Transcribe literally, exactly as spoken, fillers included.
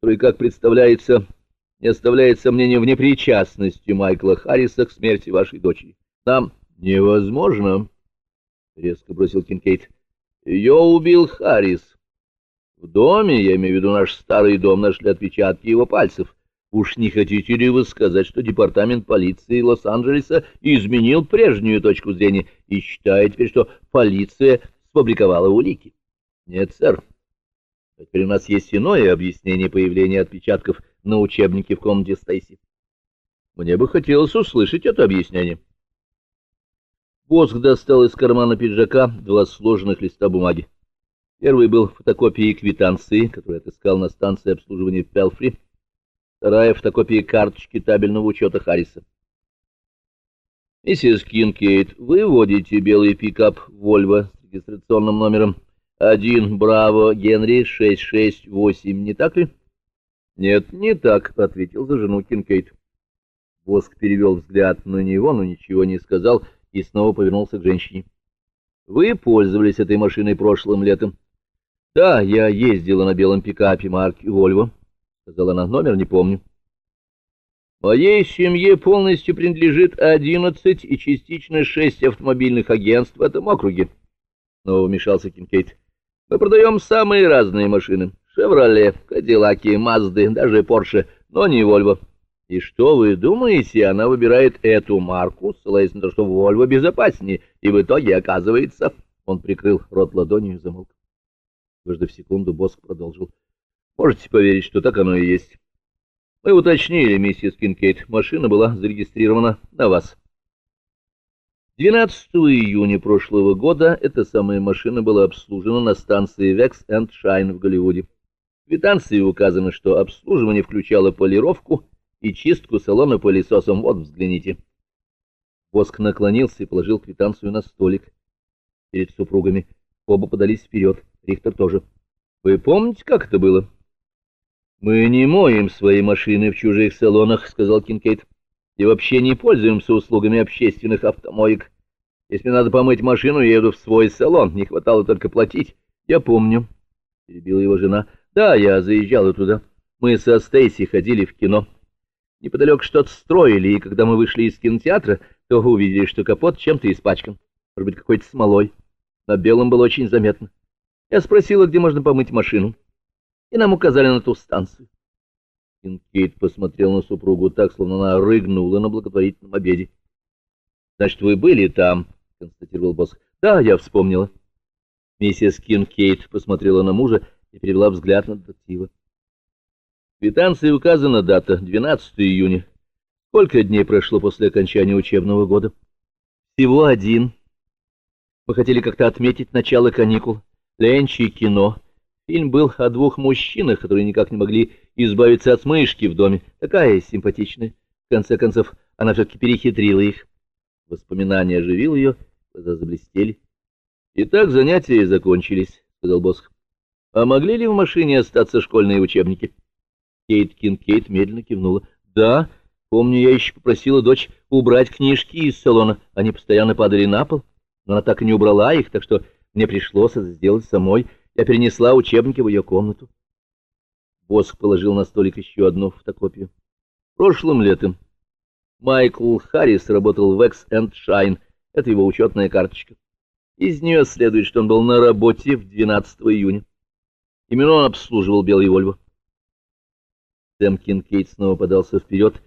который, как представляется, не оставляет сомнения в непричастности Майкла Харриса к смерти вашей дочери. Нам невозможно, — резко бросил Кинкейд. Ее убил Харрис. В доме, я имею в виду наш старый дом, нашли отпечатки его пальцев. Уж не хотите ли вы сказать, что департамент полиции Лос-Анджелеса изменил прежнюю точку зрения и считает теперь, что полиция сфабриковала улики? Нет, сэр. Теперь у нас есть иное объяснение появления отпечатков на учебнике в комнате Стейси. Мне бы хотелось услышать это объяснение. Боск достал из кармана пиджака два сложенных листа бумаги. Первый был фотокопией квитанции, которую отыскал на станции обслуживания в Пелфри. Вторая — фотокопия карточки табельного учета Харриса. Миссис Кинкейд, вы водите белый пикап «Вольво» с регистрационным номером один Браво Генри шесть шесть восемь, не так ли? Нет, не так, — ответил за жену Кинкейд. Боск перевел взгляд на него, но ничего не сказал и снова повернулся к женщине. Вы пользовались этой машиной прошлым летом? Да, я ездила на белом пикапе марки «Вольво», — сказала она, — номер не помню. Моей семье полностью принадлежит одиннадцать и частично шесть автомобильных агентств в этом округе. Снова вмешался Кинкейд. Мы продаем самые разные машины. «Шевроле», «Кадиллаки», «Мазды», даже «Порше», но не «Вольво». И что вы думаете, она выбирает эту марку, ссылаясь на то, что «Вольво» безопаснее, и в итоге оказывается... Он прикрыл рот ладонью и замолк. Выждав секунду, Боск продолжил. Можете поверить, что так оно и есть. Мы уточнили, миссис Кинкейд, машина была зарегистрирована на вас. двенадцатого июня прошлого года эта самая машина была обслужена на станции Векс энд Шайн в Голливуде. В квитанции указано, что обслуживание включало полировку и чистку салона пылесосом. Вот, взгляните. Боск наклонился и положил квитанцию на столик перед супругами. Оба подались вперед, Рихтер тоже. Вы помните, как это было? Мы не моем свои машины в чужих салонах, — сказал Кинкейд, — и вообще не пользуемся услугами общественных автомоек. Если надо помыть машину, я еду в свой салон, не хватало только платить. Я помню, — перебила его жена. Да, я заезжала туда. Мы со Стейси ходили в кино. Неподалеку что-то строили, и когда мы вышли из кинотеатра, то увидели, что капот чем-то испачкан. Может быть, какой-то смолой. На белом было очень заметно. Я спросила, где можно помыть машину, и нам указали на ту станцию. Кинкейд посмотрел на супругу так, словно она рыгнула на благотворительном обеде. — Значит, вы были там, — констатировал Боск. — Да, я вспомнила. Миссис Кинкейд посмотрела на мужа и перевела взгляд на детектива. В квитанции указана дата — двенадцатого июня. Сколько дней прошло после окончания учебного года? — Всего один. Мы хотели как-то отметить начало каникул. Ленч и кино. Фильм был о двух мужчинах, которые никак не могли избавиться от мышки в доме. Такая симпатичная. В конце концов, она все-таки перехитрила их. Воспоминания оживил ее, глаза заблестели. — Итак, занятия закончились, — сказал Боск. — А могли ли в машине остаться школьные учебники? Кейт Кинкейд медленно кивнула. — Да, помню, я еще попросила дочь убрать книжки из салона. Они постоянно падали на пол, но она так и не убрала их, так что мне пришлось это сделать самой. Я перенесла учебники в ее комнату. Боск положил на столик еще одну фотокопию. Прошлым летом Майкл Харрис работал в Векс энд Шайн. Это его учетная карточка. Из нее следует, что он был на работе в двенадцатого июня. Именно он обслуживал белый Вольво. Сэм Кинкейд снова подался вперед